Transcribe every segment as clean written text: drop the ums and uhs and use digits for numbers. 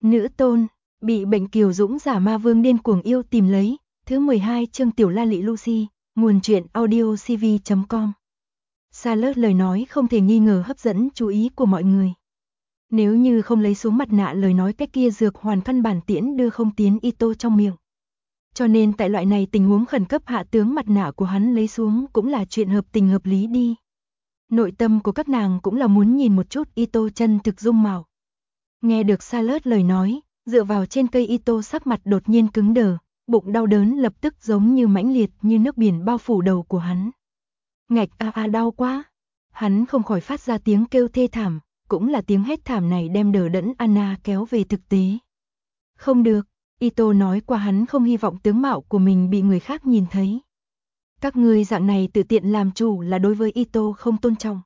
Nữ tôn, bị bệnh kiều dũng giả ma vương điên cuồng yêu tìm lấy, thứ 12 chương Tiểu La Lị Lucy, nguồn truyện audiocv.com. Charlotte lời nói không thể nghi ngờ hấp dẫn chú ý của mọi người. Nếu như không lấy xuống mặt nạ lời nói cái kia dược hoàn căn bản tiễn đưa không tiến Ito trong miệng. Cho nên tại loại này tình huống khẩn cấp hạ tướng mặt nạ của hắn lấy xuống cũng là chuyện hợp tình hợp lý đi. Nội tâm của các nàng cũng là muốn nhìn một chút Ito chân thực dung mạo. Nghe được Charlotte lời nói, dựa vào trên cây Ito sắc mặt đột nhiên cứng đờ, bụng đau đớn lập tức giống như mãnh liệt như nước biển bao phủ đầu của hắn. Ngạch đau quá. Hắn không khỏi phát ra tiếng kêu thê thảm, cũng là tiếng hét thảm này đem đờ đẫn Anna kéo về thực tế. Không được, Ito nói qua hắn không hy vọng tướng mạo của mình bị người khác nhìn thấy. Các ngươi dạng này tự tiện làm chủ là đối với Ito không tôn trọng.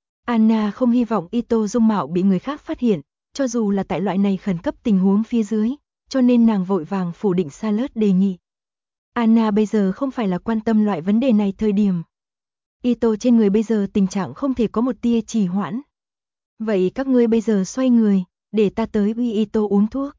Anna không hy vọng Ito dung mạo bị người khác phát hiện, cho dù là tại loại này khẩn cấp tình huống phía dưới, cho nên nàng vội vàng phủ định Charlotte đề nghị. Anna bây giờ không phải là quan tâm loại vấn đề này thời điểm. Ito trên người bây giờ tình trạng không thể có một tia trì hoãn. Vậy các ngươi bây giờ xoay người, để ta tới uy Ito uống thuốc.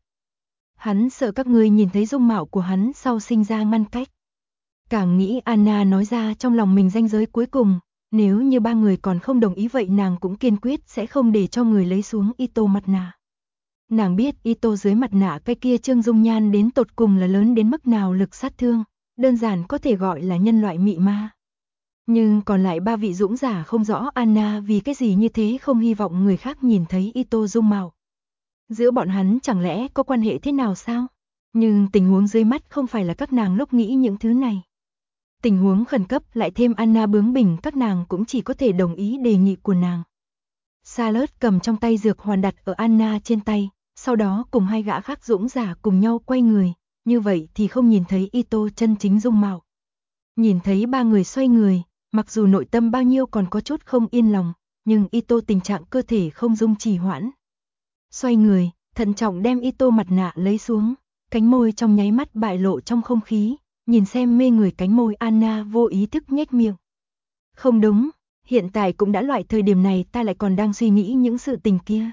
Hắn sợ các ngươi nhìn thấy dung mạo của hắn sau sinh ra ngăn cách. Càng nghĩ Anna nói ra trong lòng mình ranh giới cuối cùng, nếu như ba người còn không đồng ý vậy nàng cũng kiên quyết sẽ không để cho người lấy xuống Ito mặt nạ. Nàng biết Ito dưới mặt nạ cái kia trương dung nhan đến tột cùng là lớn đến mức nào lực sát thương, đơn giản có thể gọi là nhân loại mị ma. Nhưng còn lại ba vị dũng giả không rõ Anna vì cái gì như thế không hy vọng người khác nhìn thấy Ito dung mạo. Giữa bọn hắn chẳng lẽ có quan hệ thế nào sao? Nhưng tình huống dưới mắt không phải là các nàng lúc nghĩ những thứ này. Tình huống khẩn cấp lại thêm Anna bướng bỉnh các nàng cũng chỉ có thể đồng ý đề nghị của nàng. Charlotte cầm trong tay dược hoàn đặt ở Anna trên tay, sau đó cùng hai gã khác dũng giả cùng nhau quay người, như vậy thì không nhìn thấy Ito chân chính dung mạo. Nhìn thấy ba người xoay người, mặc dù nội tâm bao nhiêu còn có chút không yên lòng, nhưng Ito tình trạng cơ thể không dung trì hoãn. Xoay người, thận trọng đem Ito mặt nạ lấy xuống, cánh môi trong nháy mắt bại lộ trong không khí, nhìn xem mê người cánh môi Anna vô ý thức nhếch miệng. Không đúng, hiện tại cũng đã loại thời điểm này ta lại còn đang suy nghĩ những sự tình kia.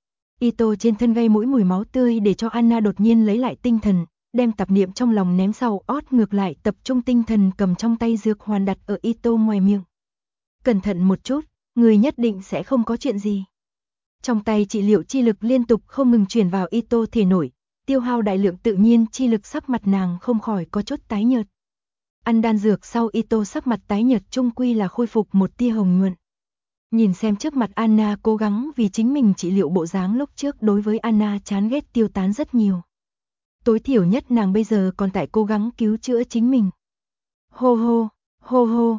Ito trên thân gây mũi mùi máu tươi để cho Anna đột nhiên lấy lại tinh thần, đem tạp niệm trong lòng ném sau ót ngược lại tập trung tinh thần cầm trong tay dược hoàn đặt ở Ito ngoài miệng. Cẩn thận một chút, người nhất định sẽ không có chuyện gì. Trong tay trị liệu chi lực liên tục không ngừng truyền vào Ito thể nổi, tiêu hao đại lượng tự nhiên chi lực sắc mặt nàng không khỏi có chút tái nhợt. Ăn đan dược sau Ito sắc mặt tái nhợt chung quy là khôi phục một tia hồng nhuận. Nhìn xem trước mặt Anna cố gắng vì chính mình trị liệu bộ dáng lúc trước đối với Anna chán ghét tiêu tán rất nhiều. Tối thiểu nhất nàng bây giờ còn tại cố gắng cứu chữa chính mình. Hô hô,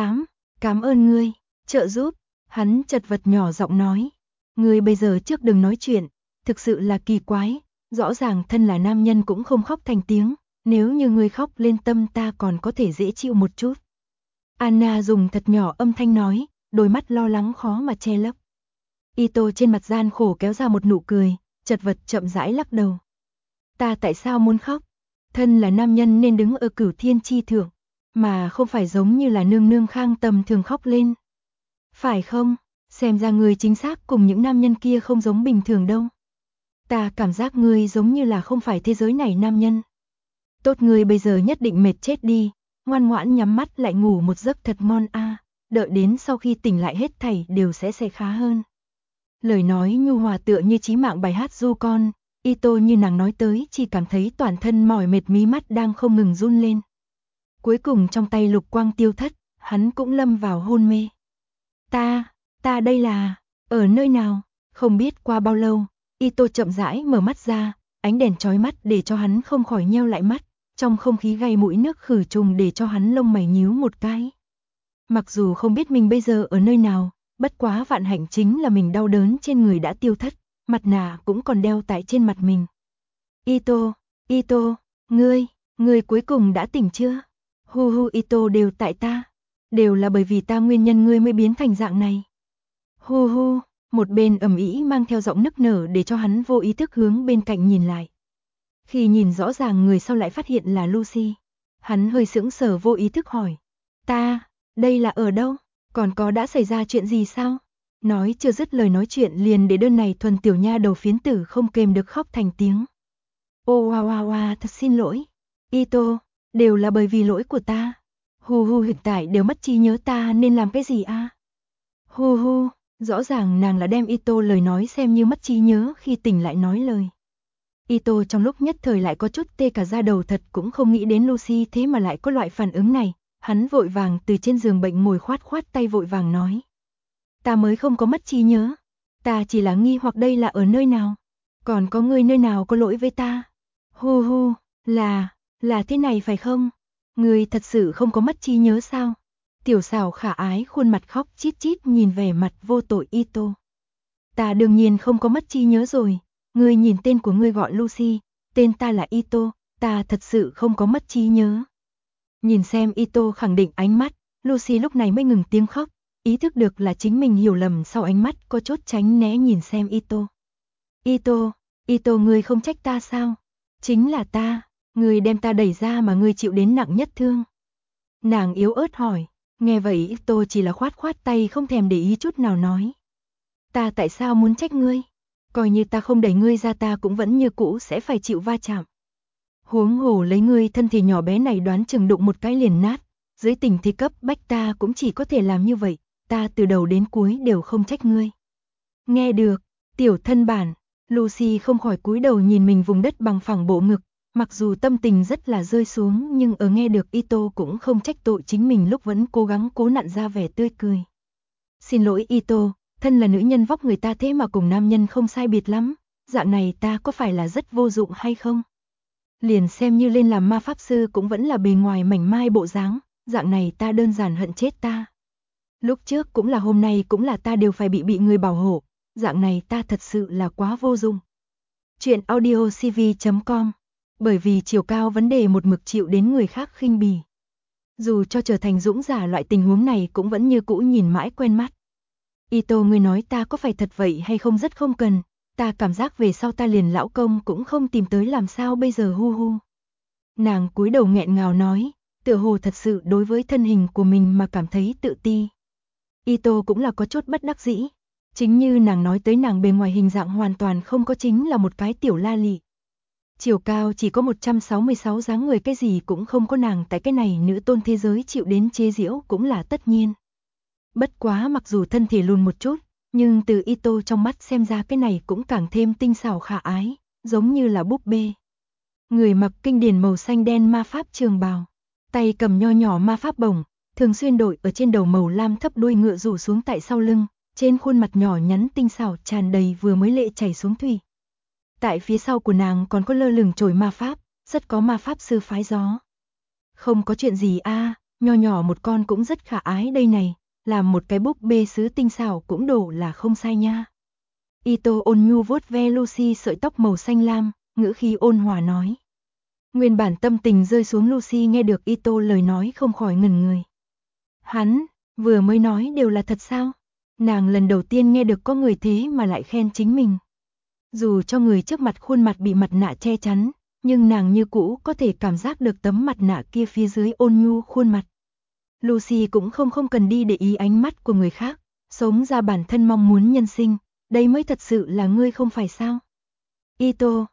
cảm ơn ngươi, trợ giúp, hắn chật vật nhỏ giọng nói. Ngươi bây giờ trước đừng nói chuyện, thực sự là kỳ quái, rõ ràng thân là nam nhân cũng không khóc thành tiếng, nếu như ngươi khóc lên tâm ta còn có thể dễ chịu một chút. Anna dùng thật nhỏ âm thanh nói, đôi mắt lo lắng khó mà che lấp. Ito trên mặt gian khổ kéo ra một nụ cười, chật vật chậm rãi lắc đầu. Ta tại sao muốn khóc? Thân là nam nhân nên đứng ở cửu thiên chi thượng, mà không phải giống như là nương nương khang tầm thường khóc lên. Phải không? Xem ra ngươi chính xác cùng những nam nhân kia không giống bình thường đâu. Ta cảm giác ngươi giống như là không phải thế giới này nam nhân. Tốt ngươi bây giờ nhất định mệt chết đi, ngoan ngoãn nhắm mắt lại ngủ một giấc thật ngon a, đợi đến sau khi tỉnh lại hết thảy đều sẽ khá hơn. Lời nói nhu hòa tựa như chí mạng bài hát ru con, Ito như nàng nói tới chỉ cảm thấy toàn thân mỏi mệt mí mắt đang không ngừng run lên. Cuối cùng trong tay lục quang tiêu thất, hắn cũng lâm vào hôn mê. Ta đây là, ở nơi nào? Không biết qua bao lâu, Ito chậm rãi mở mắt ra, ánh đèn chói mắt để cho hắn không khỏi nheo lại mắt, trong không khí gây mũi nước khử trùng để cho hắn lông mày nhíu một cái. Mặc dù không biết mình bây giờ ở nơi nào, bất quá vạn hạnh chính là mình đau đớn trên người đã tiêu thất, mặt nạ cũng còn đeo tại trên mặt mình. Ito, ngươi cuối cùng đã tỉnh chưa? Hu Ito đều tại ta, đều là bởi vì ta nguyên nhân ngươi mới biến thành dạng này. Hu, một bên ầm ĩ mang theo giọng nức nở để cho hắn vô ý thức hướng bên cạnh nhìn lại. Khi nhìn rõ ràng người sau lại phát hiện là Lucy, hắn hơi sững sờ vô ý thức hỏi. Đây là ở đâu? Còn có đã xảy ra chuyện gì sao? Nói chưa dứt lời nói chuyện liền để đơn này thuần tiểu nha đầu phiến tử không kềm được khóc thành tiếng. Ô oa oa oa, thật xin lỗi. Ito, đều là bởi vì lỗi của ta. Hu hu, hiện tại đều mất trí nhớ, ta nên làm cái gì a? Hu hu, rõ ràng nàng là đem Ito lời nói xem như mất trí nhớ khi tỉnh lại nói lời. Ito trong lúc nhất thời lại có chút tê cả da đầu, thật cũng không nghĩ đến Lucy thế mà lại có loại phản ứng này. Hắn vội vàng từ trên giường bệnh ngồi khoát khoát tay vội vàng nói. Ta mới không có mất trí nhớ. Ta chỉ là nghi hoặc đây là ở nơi nào. Còn có người nơi nào có lỗi với ta? Hu hu, là thế này phải không? Người thật sự không có mất trí nhớ sao? Tiểu xảo khả ái khuôn mặt khóc chít chít nhìn về mặt vô tội Ito. Ta đương nhiên không có mất trí nhớ rồi. Ngươi nhìn tên của ngươi gọi Lucy, tên ta là Ito, ta thật sự không có mất trí nhớ. Nhìn xem Ito khẳng định ánh mắt, Lucy lúc này mới ngừng tiếng khóc, ý thức được là chính mình hiểu lầm, sau ánh mắt có chút tránh né nhìn xem Ito. Ito, ngươi không trách ta sao? Chính là ta, ngươi đem ta đẩy ra mà ngươi chịu đến nặng nhất thương. Nàng yếu ớt hỏi, nghe vậy Ito chỉ là khoát khoát tay không thèm để ý chút nào nói. Ta tại sao muốn trách ngươi? Coi như ta không đẩy ngươi ra ta cũng vẫn như cũ sẽ phải chịu va chạm. Huống hồ lấy ngươi thân thể nhỏ bé này đoán chừng đụng một cái liền nát, dưới tình thế cấp bách ta cũng chỉ có thể làm như vậy, ta từ đầu đến cuối đều không trách ngươi. Nghe được, tiểu thân bản, Lucy không khỏi cúi đầu nhìn mình vùng đất bằng phẳng bộ ngực, mặc dù tâm tình rất là rơi xuống nhưng ở nghe được Ito cũng không trách tội chính mình lúc vẫn cố gắng cố nặn ra vẻ tươi cười. Xin lỗi Ito, thân là nữ nhân vóc người ta thế mà cùng nam nhân không sai biệt lắm, dạng này ta có phải là rất vô dụng hay không? Liền xem như lên làm ma pháp sư cũng vẫn là bề ngoài mảnh mai bộ dáng, dạng này ta đơn giản hận chết ta. Lúc trước cũng là hôm nay cũng là ta đều phải bị người bảo hộ, dạng này ta thật sự là quá vô dụng. Chuyện audiocv.com. Bởi vì chiều cao vấn đề một mực chịu đến người khác khinh bỉ. Dù cho trở thành dũng giả loại tình huống này cũng vẫn như cũ nhìn mãi quen mắt. Ito, ngươi nói ta có phải thật vậy hay không rất không cần, ta cảm giác về sau ta liền lão công cũng không tìm tới làm sao bây giờ hu hu. Nàng cúi đầu nghẹn ngào nói, tựa hồ thật sự đối với thân hình của mình mà cảm thấy tự ti. Ito cũng là có chút bất đắc dĩ, chính như nàng nói tới nàng bề ngoài hình dạng hoàn toàn không có, chính là một cái tiểu la lị. Chiều cao chỉ có 166, dáng người cái gì cũng không có, nàng tại cái này nữ tôn thế giới chịu đến chế giễu cũng là tất nhiên. Bất quá mặc dù thân thể lùn một chút, nhưng từ Ito trong mắt xem ra cái này cũng càng thêm tinh xảo khả ái, giống như là búp bê. Người mặc kinh điển màu xanh đen ma pháp trường bào, tay cầm nho nhỏ ma pháp bổng, thường xuyên đội ở trên đầu màu lam thấp, đuôi ngựa rủ xuống tại sau lưng, trên khuôn mặt nhỏ nhắn tinh xảo tràn đầy vừa mới lệ chảy xuống thủy. Tại phía sau của nàng còn có lơ lửng chổi ma pháp, rất có ma pháp sư phái gió. Không có chuyện gì a, nho nhỏ một con cũng rất khả ái đây này, làm một cái búp bê sứ tinh xảo cũng đổ là không sai nha. Ito ôn nhu vuốt ve Lucy sợi tóc màu xanh lam, ngữ khí ôn hòa nói. Nguyên bản tâm tình rơi xuống Lucy nghe được Ito lời nói không khỏi ngẩn người. Hắn, vừa mới nói đều là thật sao? Nàng lần đầu tiên nghe được có người thế mà lại khen chính mình. Dù cho người trước mặt khuôn mặt bị mặt nạ che chắn, nhưng nàng như cũ có thể cảm giác được tấm mặt nạ kia phía dưới ôn nhu khuôn mặt. Lucy cũng không cần đi để ý ánh mắt của người khác, sống ra bản thân mong muốn nhân sinh, đây mới thật sự là ngươi không phải sao? Ito,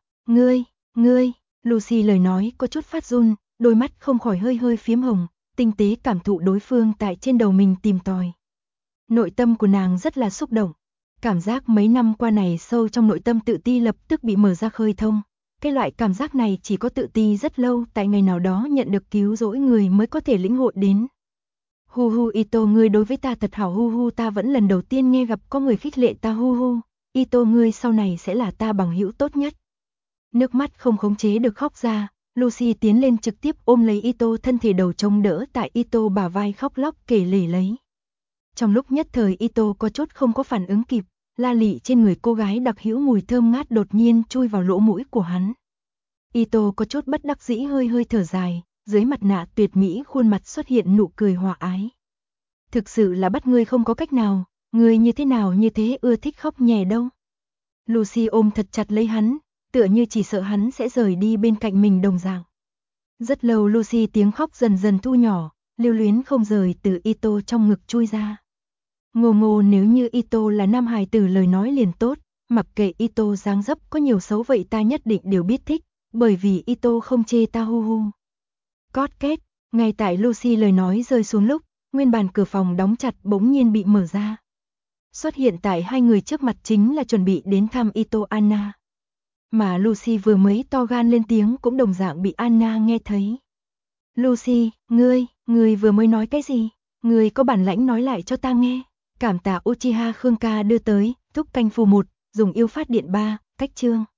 ngươi, Lucy lời nói có chút phát run, đôi mắt không khỏi hơi hơi phím hồng, tinh tế cảm thụ đối phương tại trên đầu mình tìm tòi. Nội tâm của nàng rất là xúc động, cảm giác mấy năm qua này sâu trong nội tâm tự ti lập tức bị mở ra khơi thông. Cái loại cảm giác này chỉ có tự ti rất lâu, tại ngày nào đó nhận được cứu rỗi người mới có thể lĩnh hội đến. Hu hu Ito, ngươi đối với ta thật hảo, hu hu, ta vẫn lần đầu tiên nghe gặp có người khích lệ ta, hu hu. Ito, ngươi sau này sẽ là ta bằng hữu tốt nhất. Nước mắt không khống chế được khóc ra, Lucy tiến lên trực tiếp ôm lấy Ito, thân thể đầu chống đỡ tại Ito bả vai khóc lóc kể lể lấy. Trong lúc nhất thời Ito có chút không có phản ứng kịp, la lị trên người cô gái đặc hữu mùi thơm ngát đột nhiên chui vào lỗ mũi của hắn. Ito có chút bất đắc dĩ hơi hơi thở dài, dưới mặt nạ tuyệt mỹ khuôn mặt xuất hiện nụ cười hòa ái. Thực sự là bắt ngươi không có cách nào, ngươi như thế nào như thế ưa thích khóc nhè đâu. Lucy ôm thật chặt lấy hắn, tựa như chỉ sợ hắn sẽ rời đi bên cạnh mình đồng dạng. Rất lâu Lucy tiếng khóc dần dần thu nhỏ, lưu luyến không rời từ Ito trong ngực chui ra. Ngô Ngô nếu như Ito là nam hài tử lời nói liền tốt, mặc kệ Ito dáng dấp có nhiều xấu vậy ta nhất định đều biết thích, bởi vì Ito không chê ta hu hu. Cót két, ngay tại Lucy lời nói rơi xuống lúc, nguyên bản cửa phòng đóng chặt bỗng nhiên bị mở ra. Xuất hiện tại hai người trước mặt chính là chuẩn bị đến thăm Ito Anna. Mà Lucy vừa mới to gan lên tiếng cũng đồng dạng bị Anna nghe thấy. Lucy, ngươi vừa mới nói cái gì? Ngươi có bản lãnh nói lại cho ta nghe. Cảm tạ Uchiha Khương ca đưa tới, thúc canh phù 1, dùng yêu phát điện 3, cách chương.